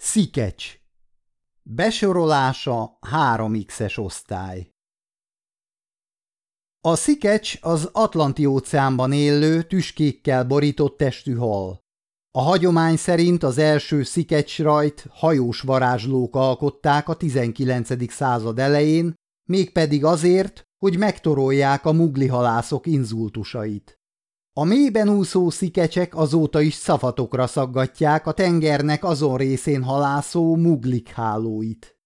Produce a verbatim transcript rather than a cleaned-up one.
Szikecs. Besorolása három xes osztály. A szikecs az Atlanti-óceánban élő, tüskékkel borított testű hal. A hagyomány szerint az első szikecsrajt hajós varázslók alkották a tizenkilencedik század elején, mégpedig azért, hogy megtorolják a muglihalászok inzultusait. A mélyben úszó szikecsek azóta is szavatokra szaggatják a tengernek azon részén halászó muglik hálóit.